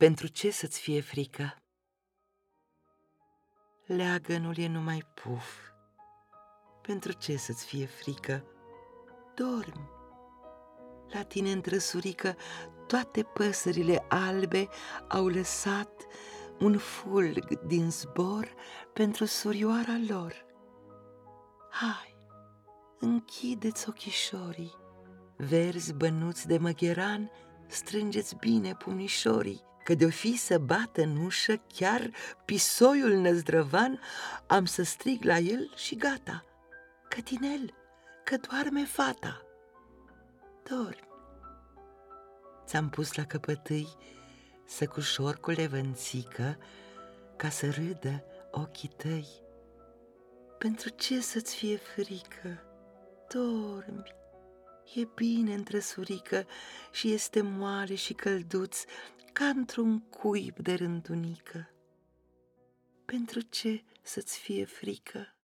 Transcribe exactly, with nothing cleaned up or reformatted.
Pentru ce să-ți fie frică? Leagănul e numai puf. Pentru ce să-ți fie frică? Dormi. La tine în trăsurică toate păsările albe au lăsat un fulg din zbor pentru surioara lor. Hai, închideți ochișorii, verzi bănuți de măgheran, strângeți bine pumnișorii, că de-o fi să bată în ușă chiar pisoiul năzdrăvan, am să strig la el și gata, cătinel, că doarme fata. Dormi. Ți-am pus la căpătâi săcușorcule vânțică ca să râdă ochii tăi. Pentru ce să-ți fie frică? Dormi. E bine în trăsurică și este moale și călduț ca într-un cuib de rândunică. Pentru ce să-ți fie frică?